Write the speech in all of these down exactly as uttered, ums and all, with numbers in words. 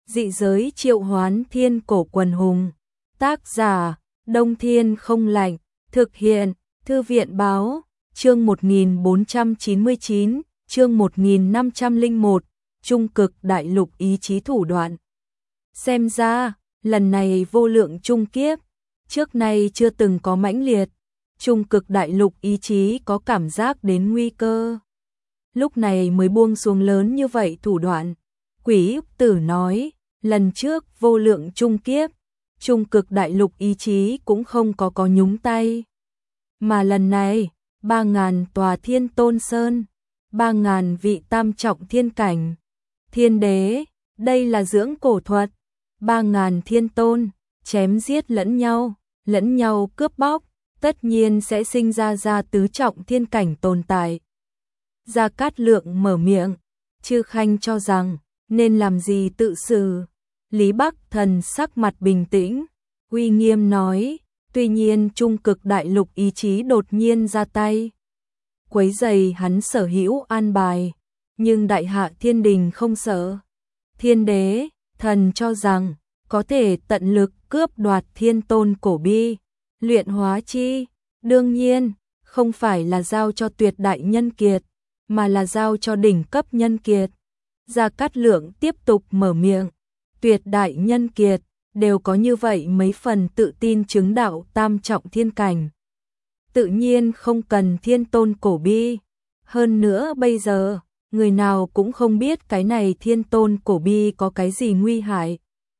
Dị giới triệu hoán thiên cổ quần hùng. Tác giả, Đông Thiên Không Lạnh. Thực hiện, Thư viện Báo. Chương một nghìn bốn trăm chín mươi chín, chương một nghìn năm trăm lẻ một, Trung cực đại lục ý chí thủ đoạn. Xem ra, lần này vô lượng trung kiếp, trước nay chưa từng có mãnh liệt. Trung cực đại lục ý chí có cảm giác đến nguy cơ. Lúc này mới buông xuống lớn như vậy thủ đoạn. Quỷ Úc Tử nói, lần trước vô lượng trung kiếp, trung cực đại lục ý chí cũng không có có nhúng tay. Mà lần này, ba ngàn tòa thiên tôn sơn, ba ngàn vị tam trọng thiên cảnh, thiên đế, đây là dưỡng cổ thuật, ba ngàn thiên tôn, chém giết lẫn nhau, lẫn nhau cướp bóc, tất nhiên sẽ sinh ra ra tứ trọng thiên cảnh tồn tại. Gia Cát Lượng mở miệng, Chư Khanh cho rằng, nên làm gì tự xử. Lý Bắc Thần sắc mặt bình tĩnh, uy nghiêm nói, tuy nhiên trung cực đại lục ý chí đột nhiên ra tay. Quấy rầy hắn sở hữu an bài, nhưng đại hạ thiên đình không sợ. Thiên đế, thần cho rằng, có thể tận lực cướp đoạt thiên tôn cổ bi, luyện hóa chi, đương nhiên, không phải là giao cho tuyệt đại nhân kiệt, mà là giao cho đỉnh cấp nhân kiệt. Gia Cát Lượng tiếp tục mở miệng, tuyệt đại nhân kiệt, đều có như vậy mấy phần tự tin chứng đạo tam trọng thiên cảnh. Tự nhiên không cần thiên tôn cổ bi. Hơn nữa bây giờ, người nào cũng không biết cái này thiên tôn cổ bi có cái gì nguy hại.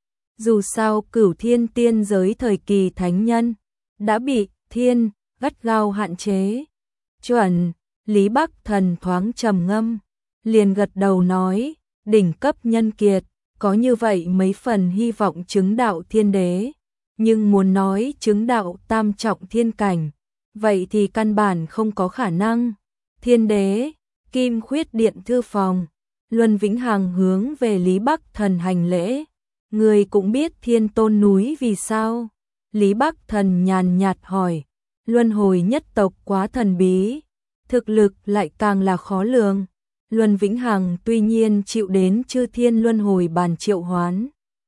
Dù sao cửu thiên tiên giới thời kỳ thánh nhân, đã bị thiên, gắt gao hạn chế. Chuẩn, Lý Bắc Thần thoáng trầm ngâm, liền gật đầu nói, đỉnh cấp nhân kiệt, có như vậy mấy phần hy vọng chứng đạo thiên đế, nhưng muốn nói chứng đạo tam trọng thiên cảnh, vậy thì căn bản không có khả năng. Thiên đế, Kim Khuyết Điện thư phòng, Luân Vĩnh Hằng hướng về Lý Bắc Thần hành lễ, người cũng biết thiên tôn núi vì sao? Lý Bắc Thần nhàn nhạt hỏi, luân hồi nhất tộc quá thần bí, thực lực lại càng là khó lường. Luân Vĩnh Hằng tuy nhiên chịu đến chư thiên luân hồi bàn triệu hoán,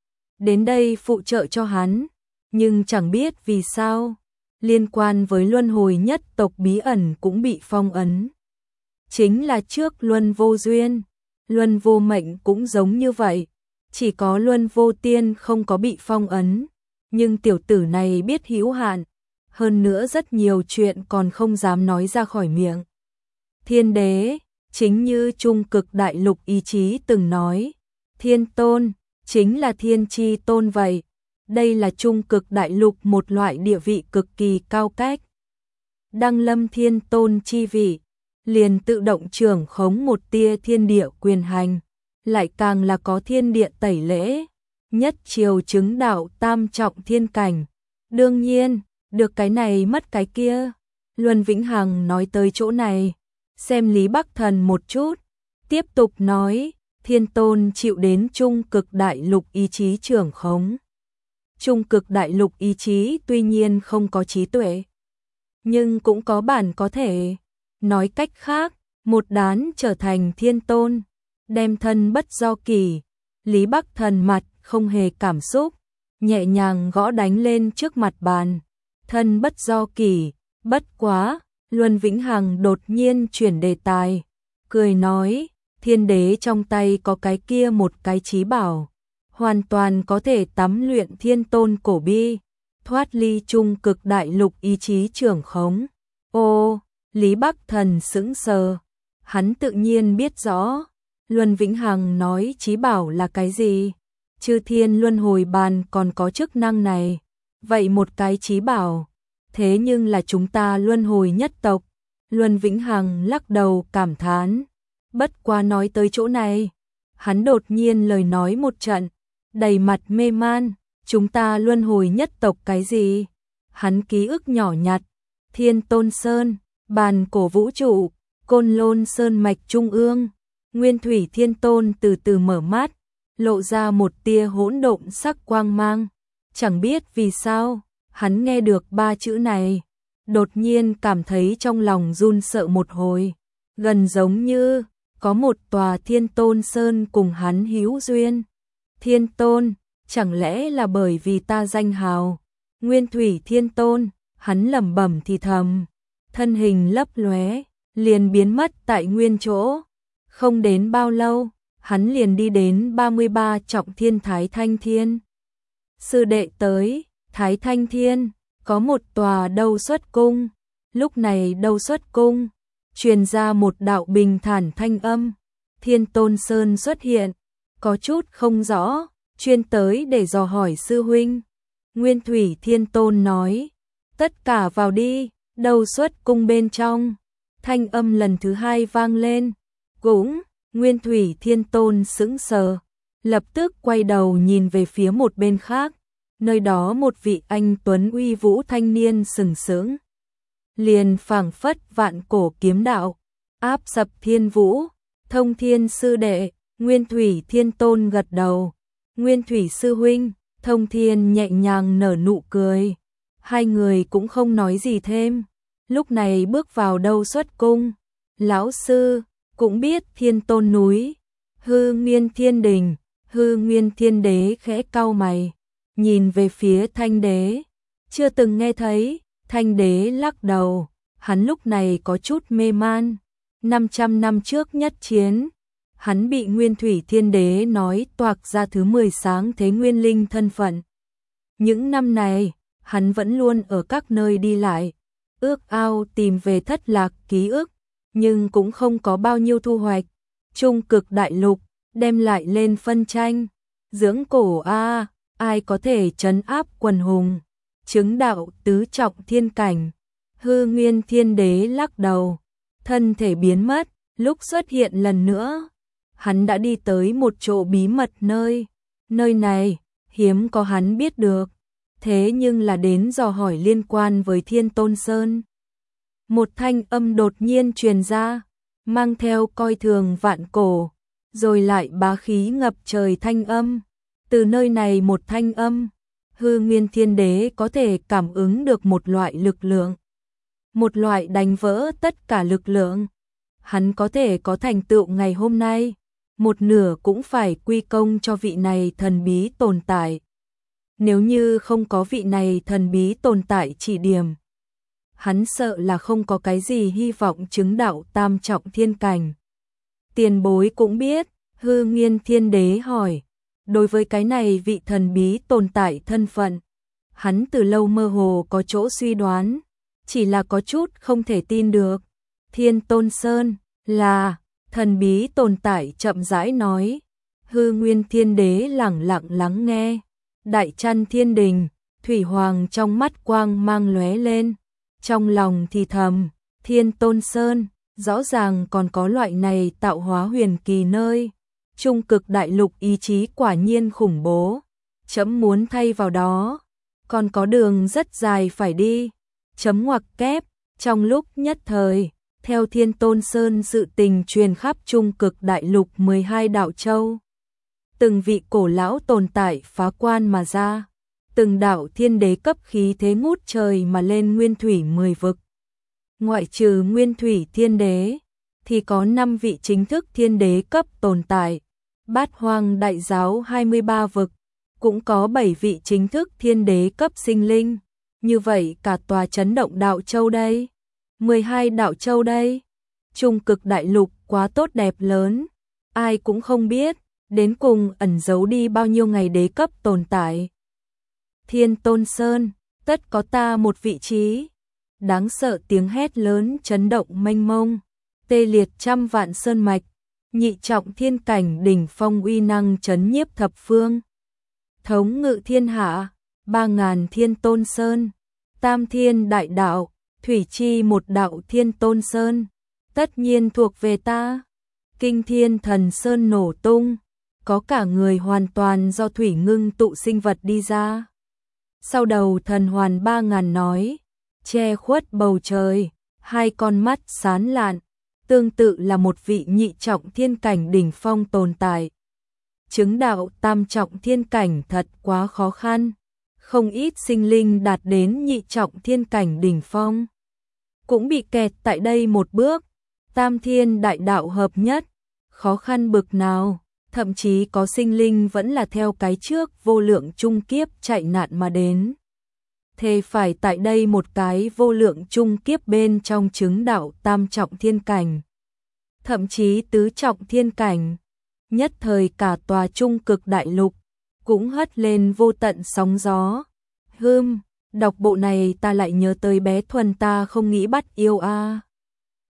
đến đây phụ trợ cho hắn, nhưng chẳng biết vì sao, liên quan với luân hồi nhất tộc bí ẩn cũng bị phong ấn. Chính là trước luân vô duyên, luân vô mệnh cũng giống như vậy, chỉ có luân vô tiên không có bị phong ấn, nhưng tiểu tử này biết hữu hạn, hơn nữa rất nhiều chuyện còn không dám nói ra khỏi miệng. Thiên đế, chính như trung cực đại lục ý chí từng nói, thiên tôn, chính là thiên chi tôn vậy. Đây là trung cực đại lục một loại địa vị cực kỳ cao cách. Đăng lâm thiên tôn chi vị, liền tự động trưởng khống một tia thiên địa quyền hành, lại càng là có thiên địa tẩy lễ, nhất triều chứng đạo tam trọng thiên cảnh. Đương nhiên, được cái này mất cái kia. Luân Vĩnh Hằng nói tới chỗ này, xem Lý Bắc Thần một chút, tiếp tục nói, thiên tôn chịu đến trung cực đại lục ý chí trưởng khống. Trung cực đại lục ý chí tuy nhiên không có trí tuệ, nhưng cũng có bản có thể. Nói cách khác, một đán trở thành thiên tôn, đem thân bất do kỳ. Lý Bắc Thần mặt không hề cảm xúc, nhẹ nhàng gõ đánh lên trước mặt bàn. Thân bất do kỳ, bất quá. Luân Vĩnh Hằng đột nhiên chuyển đề tài, cười nói, thiên đế trong tay có cái kia một cái chí bảo, hoàn toàn có thể tắm luyện thiên tôn cổ bi, thoát ly trung cực đại lục ý chí trưởng khống. Ô, Lý Bắc Thần sững sờ, hắn tự nhiên biết rõ, Luân Vĩnh Hằng nói chí bảo là cái gì, chư thiên luân hồi bàn còn có chức năng này, vậy một cái chí bảo. Thế nhưng là chúng ta luân hồi nhất tộc. Luân Vĩnh Hằng lắc đầu cảm thán. Bất qua nói tới chỗ này, hắn đột nhiên lời nói một trận, đầy mặt mê man, chúng ta luân hồi nhất tộc cái gì? Hắn ký ức nhỏ nhặt, Thiên Tôn Sơn, bàn cổ vũ trụ, Côn Lôn Sơn mạch trung ương. Nguyên Thủy Thiên Tôn từ từ mở mắt, lộ ra một tia hỗn độn sắc quang mang, chẳng biết vì sao. Hắn nghe được ba chữ này, đột nhiên cảm thấy trong lòng run sợ một hồi, gần giống như có một tòa thiên tôn sơn cùng hắn hữu duyên. Thiên Tôn, chẳng lẽ là bởi vì ta danh hào? Nguyên Thủy Thiên Tôn, hắn lẩm bẩm thì thầm, thân hình lấp lóe, liền biến mất tại nguyên chỗ. Không đến bao lâu, hắn liền đi đến ba mươi ba trọng thiên Thái Thanh Thiên. Sư đệ tới, Thái Thanh Thiên, có một tòa Đâu Xuất Cung. Lúc này Đâu Xuất Cung, truyền ra một đạo bình thản thanh âm. Thiên Tôn Sơn xuất hiện, có chút không rõ, chuyên tới để dò hỏi sư huynh. Nguyên Thủy Thiên Tôn nói, tất cả vào đi. Đâu Xuất Cung bên trong, thanh âm lần thứ hai vang lên. Cũng, Nguyên Thủy Thiên Tôn sững sờ, lập tức quay đầu nhìn về phía một bên khác, nơi đó một vị anh tuấn uy vũ thanh niên sừng sững. Liền phảng phất vạn cổ kiếm đạo, áp sập thiên vũ. Thông Thiên sư đệ, Nguyên Thủy Thiên Tôn gật đầu. Nguyên Thủy sư huynh, Thông Thiên nhẹ nhàng nở nụ cười. Hai người cũng không nói gì thêm. Lúc này bước vào Đâu Xuất Cung. Lão sư cũng biết Thiên Tôn núi, Hư Nguyên Thiên Đình. Hư Nguyên Thiên Đế khẽ cau mày, nhìn về phía Thanh Đế. Chưa từng nghe thấy. Thanh Đế lắc đầu, hắn lúc này có chút mê man. năm trăm năm trước nhất chiến, hắn bị Nguyên Thủy Thiên Đế nói toạc ra thứ mười sáng thế nguyên linh thân phận. Những năm này, hắn vẫn luôn ở các nơi đi lại, ước ao tìm về thất lạc ký ức, nhưng cũng không có bao nhiêu thu hoạch. Trung Cực Đại Lục, đem lại lên phân tranh. Dưỡng cổ a, ai có thể trấn áp quần hùng, chứng đạo tứ trọng thiên cảnh. Hư Nguyên Thiên Đế lắc đầu, thân thể biến mất, lúc xuất hiện lần nữa, hắn đã đi tới một chỗ bí mật nơi. Nơi này, hiếm có hắn biết được, thế nhưng là đến dò hỏi liên quan với Thiên Tôn Sơn. Một thanh âm đột nhiên truyền ra, mang theo coi thường vạn cổ, rồi lại bá khí ngập trời thanh âm. Từ nơi này một thanh âm, Hư Nguyên Thiên Đế có thể cảm ứng được một loại lực lượng. Một loại đánh vỡ tất cả lực lượng. Hắn có thể có thành tựu ngày hôm nay, một nửa cũng phải quy công cho vị này thần bí tồn tại. Nếu như không có vị này thần bí tồn tại chỉ điểm, hắn sợ là không có cái gì hy vọng chứng đạo tam trọng thiên cảnh. Tiền bối cũng biết, Hư Nguyên Thiên Đế hỏi, đối với cái này vị thần bí tồn tại thân phận, hắn từ lâu mơ hồ có chỗ suy đoán, chỉ là có chút không thể tin được. Thiên Tôn Sơn là thần bí tồn tại chậm rãi nói. Hư Nguyên Thiên Đế lẳng lặng lắng nghe. Đại Chăn Thiên Đình, Thủy Hoàng trong mắt quang mang lóe lên, trong lòng thì thầm, Thiên Tôn Sơn, rõ ràng còn có loại này tạo hóa huyền kỳ nơi. Trung Cực Đại Lục ý chí quả nhiên khủng bố, chấm muốn thay vào đó, còn có đường rất dài phải đi. Chấm ngoặc kép, trong lúc nhất thời, theo Thiên Tôn Sơn sự tình truyền khắp Trung Cực Đại Lục mười hai đạo châu. Từng vị cổ lão tồn tại phá quan mà ra, từng đạo thiên đế cấp khí thế ngút trời mà lên nguyên thủy mười vực. Ngoại trừ Nguyên Thủy Thiên Đế, thì có năm vị chính thức thiên đế cấp tồn tại. Bát Hoang Đại Giáo hai mươi ba vực, cũng có bảy vị chính thức thiên đế cấp sinh linh. Như vậy cả tòa chấn động đạo châu đây, mười hai đạo châu đây. Trung Cực Đại Lục quá tốt đẹp lớn, ai cũng không biết, đến cùng ẩn giấu đi bao nhiêu ngày đế cấp tồn tại. Thiên Tôn Sơn, tất có ta một vị trí. Đáng sợ tiếng hét lớn chấn động mênh mông, tê liệt trăm vạn sơn mạch, nhị trọng thiên cảnh đỉnh phong uy năng chấn nhiếp thập phương. Thống ngự thiên hạ, ba ngàn Thiên Tôn Sơn, tam thiên đại đạo, thủy chi một đạo Thiên Tôn Sơn, tất nhiên thuộc về ta. Kinh Thiên Thần Sơn nổ tung, có cả người hoàn toàn do thủy ngưng tụ sinh vật đi ra. Sau đầu thần hoàn ba ngàn nói, che khuất bầu trời, hai con mắt sáng lạn, tương tự là một vị nhị trọng thiên cảnh đỉnh phong tồn tại. Chứng đạo tam trọng thiên cảnh thật quá khó khăn, không ít sinh linh đạt đến nhị trọng thiên cảnh đỉnh phong, cũng bị kẹt tại đây một bước. Tam thiên đại đạo hợp nhất, khó khăn bực nào, thậm chí có sinh linh vẫn là theo cái trước vô lượng chung kiếp chạy nạn mà đến. Thề phải tại đây một cái vô lượng chung kiếp bên trong chứng đạo tam trọng thiên cảnh, thậm chí tứ trọng thiên cảnh, nhất thời cả tòa trung cực đại lục cũng hất lên vô tận sóng gió. Hưm, đọc bộ này ta lại nhớ tới bé Thuần ta không nghĩ bắt yêu a.